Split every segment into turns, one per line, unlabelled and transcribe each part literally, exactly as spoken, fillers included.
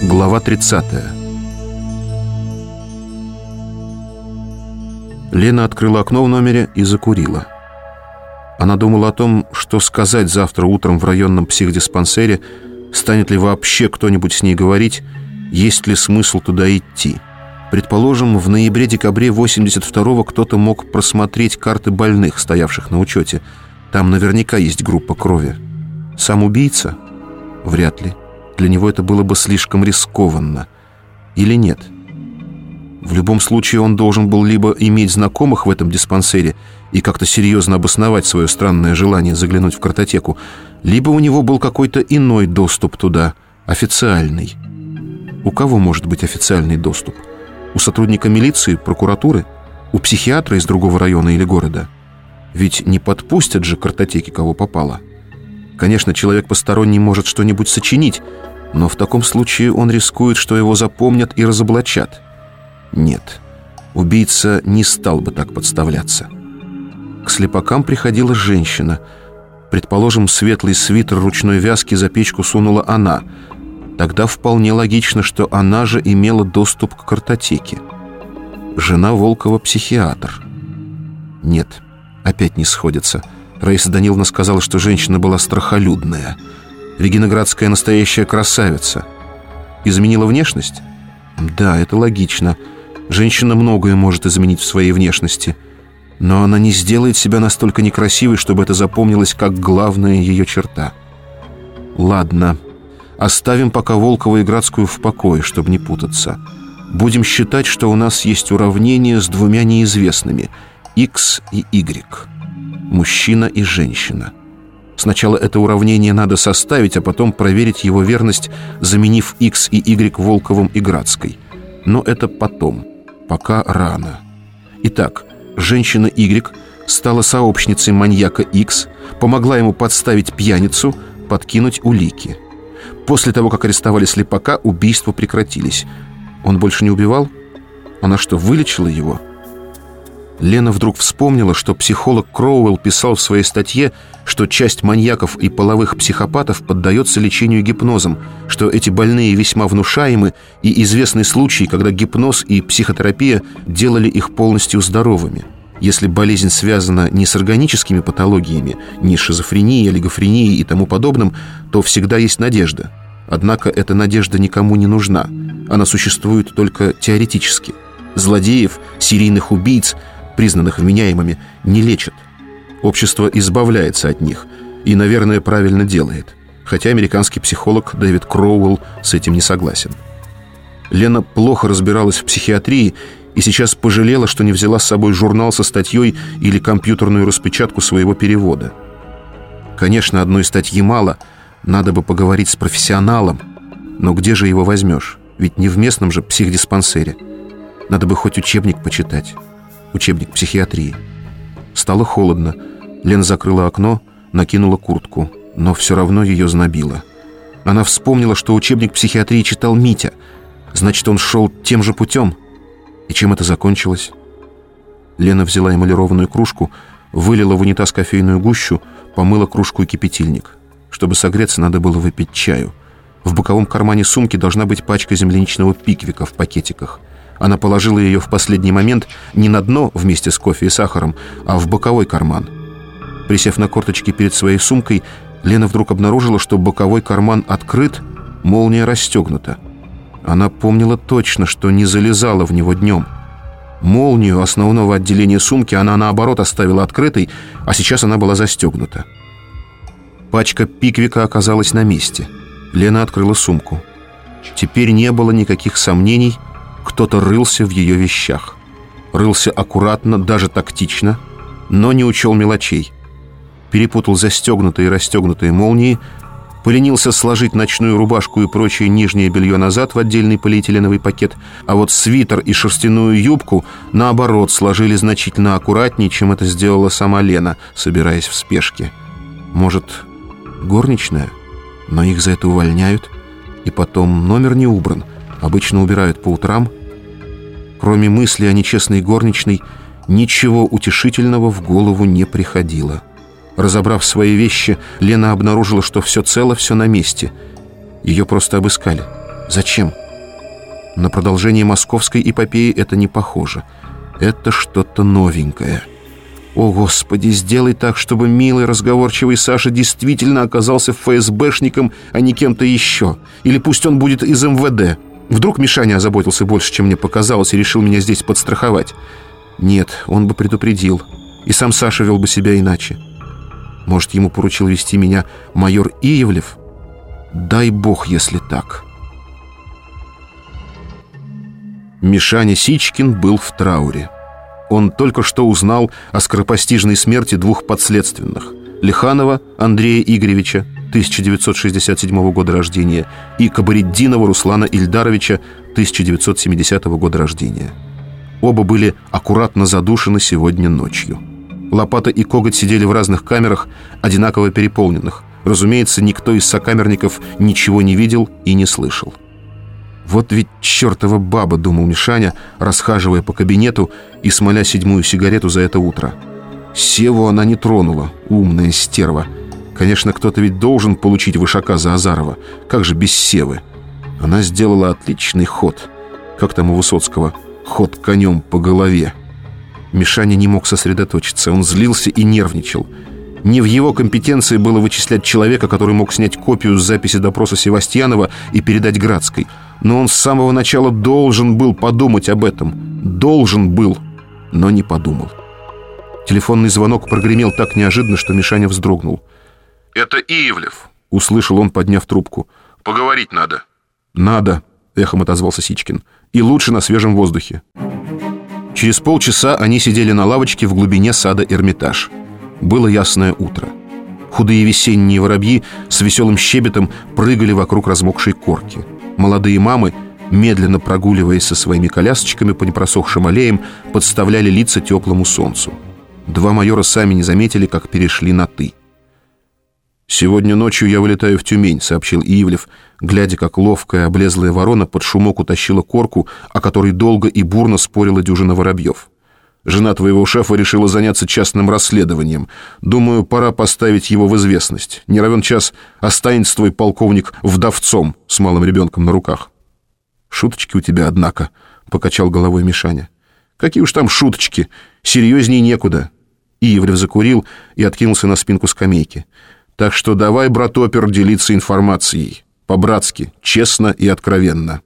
Глава тридцатая. Лена открыла окно в номере и закурила. Она думала о том, что сказать завтра утром в районном психдиспансере, станет ли вообще кто-нибудь с ней говорить, есть ли смысл туда идти. Предположим, в ноябре-декабре восемьдесят второго кто-то мог просмотреть карты больных, стоявших на учете. Там наверняка есть группа крови. Сам убийца? Вряд ли. Для него это было бы слишком рискованно. Или нет? В любом случае он должен был либо иметь знакомых в этом диспансере и как-то серьезно обосновать свое странное желание заглянуть в картотеку, либо у него был какой-то иной доступ туда, официальный. У кого может быть официальный доступ? У сотрудника милиции, прокуратуры? У психиатра из другого района или города? Ведь не подпустят же к картотеке кого попало. Конечно, человек посторонний может что-нибудь сочинить, но в таком случае он рискует, что его запомнят и разоблачат. Нет, убийца не стал бы так подставляться. К слепакам приходила женщина. Предположим, светлый свитер ручной вязки за печку сунула она. Тогда вполне логично, что она же имела доступ к картотеке. Жена Волкова психиатр. Нет, опять не сходится. Раиса Даниловна сказала, что женщина была страхолюдная. Регина Градская настоящая красавица. Изменила внешность? Да, это логично. Женщина многое может изменить в своей внешности, но она не сделает себя настолько некрасивой, чтобы это запомнилось как главная ее черта. Ладно, оставим пока Волкова и Градскую в покое, чтобы не путаться. Будем считать, что у нас есть уравнение с двумя неизвестными – X и Y. Мужчина и женщина. Сначала это уравнение надо составить, а потом проверить его верность, заменив X и Y Волковым и Градской. Но это потом, пока рано. Итак, женщина Y стала сообщницей маньяка X, помогла ему подставить пьяницу, подкинуть улики. После того, как арестовали слепака, убийства прекратились. Он больше не убивал? Она что, вылечила его? Лена вдруг вспомнила, что психолог Кроуэлл писал в своей статье, что часть маньяков и половых психопатов поддается лечению гипнозом, что эти больные весьма внушаемы, и известны случаи, когда гипноз и психотерапия делали их полностью здоровыми. Если болезнь связана не с органическими патологиями, не с шизофренией, олигофренией и тому подобным, то всегда есть надежда. Однако эта надежда никому не нужна. Она существует только теоретически. Злодеев, серийных убийц, признанных вменяемыми, не лечат. Общество избавляется от них и, наверное, правильно делает. Хотя американский психолог Дэвид Кроуэлл с этим не согласен. Лена плохо разбиралась в психиатрии и сейчас пожалела, что не взяла с собой журнал со статьей или компьютерную распечатку своего перевода. Конечно, одной статьи мало, надо бы поговорить с профессионалом, но где же его возьмешь? Ведь не в местном же психдиспансере. Надо бы хоть учебник почитать. Учебник психиатрии. Стало холодно. Лена закрыла окно, накинула куртку, но все равно ее знобило. Она вспомнила, что учебник психиатрии читал Митя. Значит, он шел тем же путем. И чем это закончилось? Лена взяла эмалированную кружку, вылила в унитаз кофейную гущу, помыла кружку и кипятильник. Чтобы согреться, надо было выпить чаю. В боковом кармане сумки должна быть пачка земляничного пиквика в пакетиках. Она положила ее в последний момент не на дно вместе с кофе и сахаром, а в боковой карман. Присев на корточки перед своей сумкой, Лена вдруг обнаружила, что боковой карман открыт, молния расстегнута. Она помнила точно, что не залезала в него днем. Молнию основного отделения сумки она, наоборот, оставила открытой, а сейчас она была застегнута. Пачка пиквика оказалась на месте. Лена открыла сумку. Теперь не было никаких сомнений, кто-то рылся в ее вещах. Рылся аккуратно, даже тактично, но не учел мелочей. Перепутал застегнутые и расстегнутые молнии, поленился сложить ночную рубашку и прочее нижнее белье назад в отдельный полиэтиленовый пакет, а вот свитер и шерстяную юбку, наоборот, сложили значительно аккуратнее, чем это сделала сама Лена, собираясь в спешке. Может, горничная? Но их за это увольняют, и потом номер не убран. Обычно убирают по утрам. Кроме мысли о нечестной горничной, ничего утешительного в голову не приходило. Разобрав свои вещи, Лена обнаружила, что все цело, все на месте. Ее просто обыскали. Зачем? На продолжение московской эпопеи это не похоже. Это что-то новенькое. О, Господи, сделай так, чтобы милый, разговорчивый Саша действительно оказался ФСБшником, а не кем-то еще. Или пусть он будет из эм вэ дэ. Вдруг Мишаня озаботился больше, чем мне показалось, и решил меня здесь подстраховать. Нет, он бы предупредил. И сам Саша вел бы себя иначе. Может, ему поручил вести меня майор Ивлев? Дай бог, если так. Мишаня Сичкин был в трауре. Он только что узнал о скоропостижной смерти двух подследственных: Лиханова Андрея Игоревича, тысяча девятьсот шестьдесят седьмого года рождения, и Кабариддинова Руслана Ильдаровича, тысяча девятьсот семидесятого года рождения. Оба были аккуратно задушены сегодня ночью. Лопата и коготь сидели в разных камерах, одинаково переполненных. Разумеется, никто из сокамерников ничего не видел и не слышал. «Вот ведь чертова баба», — думал Мишаня, расхаживая по кабинету и смоля седьмую сигарету за это утро. Севу она не тронула, умная стерва. Конечно, кто-то ведь должен получить вышака за Азарова. Как же без Севы? Она сделала отличный ход. Как там у Высоцкого? Ход конем по голове. Мишаня не мог сосредоточиться. Он злился и нервничал. Не в его компетенции было вычислять человека, который мог снять копию с записи допроса Севастьянова и передать Градской. Но он с самого начала должен был подумать об этом. Должен был, но не подумал. Телефонный звонок прогремел так неожиданно, что Мишаня вздрогнул.
«Это Ивлев»,
— услышал он, подняв трубку.
«Поговорить надо».
«Надо», — эхом отозвался Сичкин. «И лучше на свежем воздухе». Через полчаса они сидели на лавочке в глубине сада Эрмитаж. Было ясное утро. Худые весенние воробьи с веселым щебетом прыгали вокруг размокшей корки. Молодые мамы, медленно прогуливаясь со своими колясочками по непросохшим аллеям, подставляли лица теплому солнцу. Два майора сами не заметили, как перешли на «ты». «Сегодня ночью я вылетаю в Тюмень», — сообщил Ивлев, глядя, как ловкая облезлая ворона под шумок утащила корку, о которой долго и бурно спорила дюжина воробьев. «Жена твоего шефа решила заняться частным расследованием. Думаю, пора поставить его в известность. Не равен час останется твой полковник вдовцом с малым ребенком на руках». «Шуточки у тебя, однако», — покачал головой Мишаня. «Какие уж там шуточки, серьезней некуда». Ивлев закурил и откинулся на спинку скамейки. «Так что давай, братопер, делиться информацией. По-братски, честно и откровенно».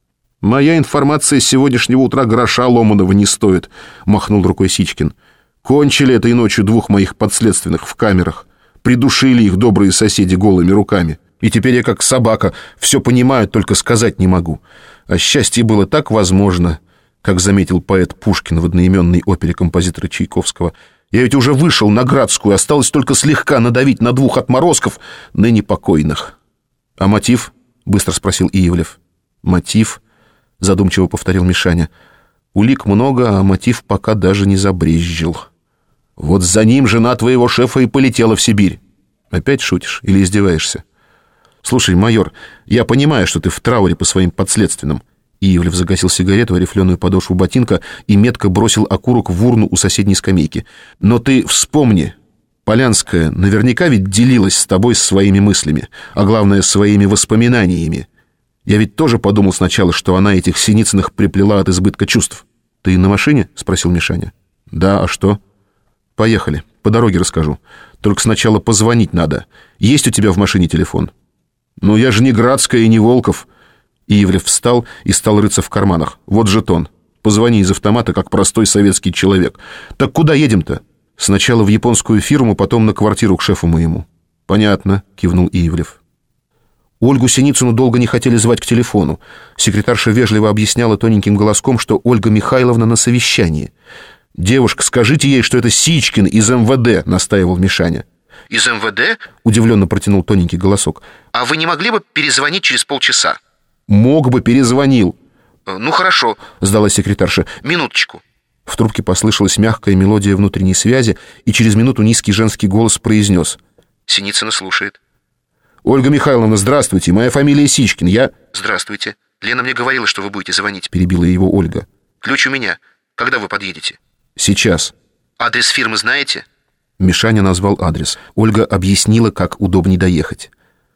«Моя информация с сегодняшнего утра гроша ломаного не стоит», — махнул рукой Сичкин. «Кончили этой ночью двух моих подследственных в камерах. Придушили их добрые соседи голыми руками. И теперь я как собака, все понимаю, только сказать не могу. А счастье было так возможно, как заметил поэт Пушкин в одноименной опере композитора Чайковского. Я ведь уже вышел на Градскую, осталось только слегка надавить на двух отморозков, ныне покойных». «А мотив?» — быстро спросил Ивлев. «Мотив?» — задумчиво повторил Мишаня. «Улик много, а мотив пока даже не забрезжил. Вот за ним жена твоего шефа и полетела в Сибирь». «Опять шутишь или издеваешься?» «Слушай, майор, я понимаю, что ты в трауре по своим подследственным». Ивлев загасил сигарету о рифленую подошву ботинка и метко бросил окурок в урну у соседней скамейки. «Но ты вспомни, Полянская наверняка ведь делилась с тобой своими мыслями, а главное, своими воспоминаниями. Я ведь тоже подумал сначала, что она этих Синицыных приплела от избытка чувств». «Ты на машине?» — спросил Мишаня. «Да, а что?» «Поехали, по дороге расскажу. Только сначала позвонить надо. Есть у тебя в машине телефон?» «Ну, я же не Градская и не Волков». Ивлев встал и стал рыться в карманах. «Вот жетон. Позвони из автомата, как простой советский человек». «Так куда едем-то?» «Сначала в японскую фирму, потом на квартиру к шефу моему». «Понятно», — кивнул Ивлев. Ольгу Синицыну долго не хотели звать к телефону. Секретарша вежливо объясняла тоненьким голоском, что Ольга Михайловна на совещании. «Девушка, скажите ей, что это Сичкин из эм вэ дэ», — настаивал Мишаня.
«Из эм вэ дэ?»
— удивленно протянул тоненький голосок.
«А вы не могли бы перезвонить через полчаса?»
«Мог бы, перезвонил».
«Ну, хорошо», —
сдалась секретарша.
«Минуточку».
В трубке послышалась мягкая мелодия внутренней связи, и через минуту низкий женский голос произнес:
«Синицына слушает».
«Ольга Михайловна, здравствуйте, моя фамилия Сичкин, я...»
«Здравствуйте. Лена мне говорила, что вы будете звонить», —
перебила его Ольга.
«Ключ у меня. Когда вы подъедете?»
«Сейчас».
«Адрес фирмы знаете?»
Мишаня назвал адрес. Ольга объяснила, как удобней доехать.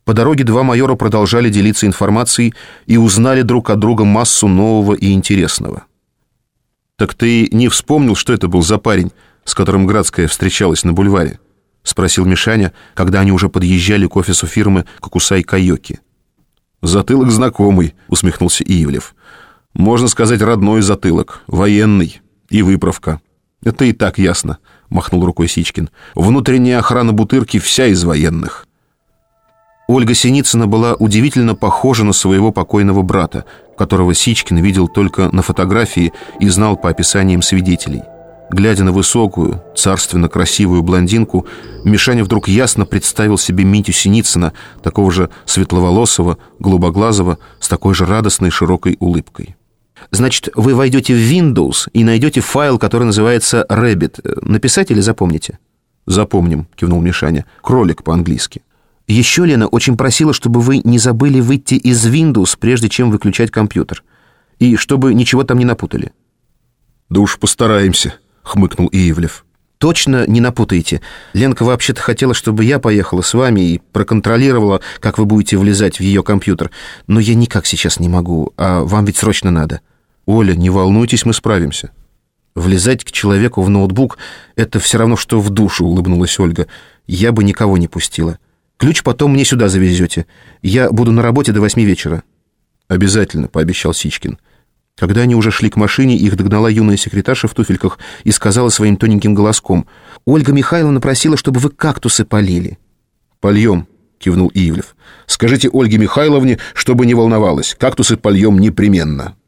По дороге два майора продолжали делиться информацией и узнали друг от друга массу нового и интересного. «Так ты не вспомнил, что это был за парень, с которым Градская встречалась на бульваре?» — спросил Мишаня, когда они уже подъезжали к офису фирмы «Кокусай-Кайоки». «Затылок знакомый», — усмехнулся Ивлев. «Можно сказать, родной затылок, военный и выправка». «Это и так ясно», — махнул рукой Сичкин. «Внутренняя охрана Бутырки вся из военных». Ольга Синицына была удивительно похожа на своего покойного брата, которого Сичкин видел только на фотографии и знал по описаниям свидетелей. Глядя на высокую, царственно красивую блондинку, Мишаня вдруг ясно представил себе Митю Синицына, такого же светловолосого, голубоглазого, с такой же радостной широкой улыбкой. «Значит, вы войдете в Windows и найдете файл, который называется Rabbit. Написать или запомните?» «Запомним», — кивнул Мишаня. «Кролик по-английски». «Еще Лена очень просила, чтобы вы не забыли выйти из Windows, прежде чем выключать компьютер. И чтобы ничего там не напутали».
«Да уж постараемся», — хмыкнул Ивлев.
«Точно не напутаете. Ленка вообще-то хотела, чтобы я поехала с вами и проконтролировала, как вы будете влезать в ее компьютер. Но я никак сейчас не могу, а вам ведь срочно надо».
«Оля, не волнуйтесь, мы справимся».
«Влезать к человеку в ноутбук — это все равно, что в душу», — улыбнулась Ольга. «Я бы никого не пустила. Ключ потом мне сюда завезете. Я буду на работе до восьми вечера».
«Обязательно», — пообещал Сичкин.
Когда они уже шли к машине, их догнала юная секретарша в туфельках и сказала своим тоненьким голоском: «Ольга Михайловна просила, чтобы вы кактусы полили».
«Польем», — кивнул Ивлев. «Скажите Ольге Михайловне, чтобы не волновалась. Кактусы польем непременно».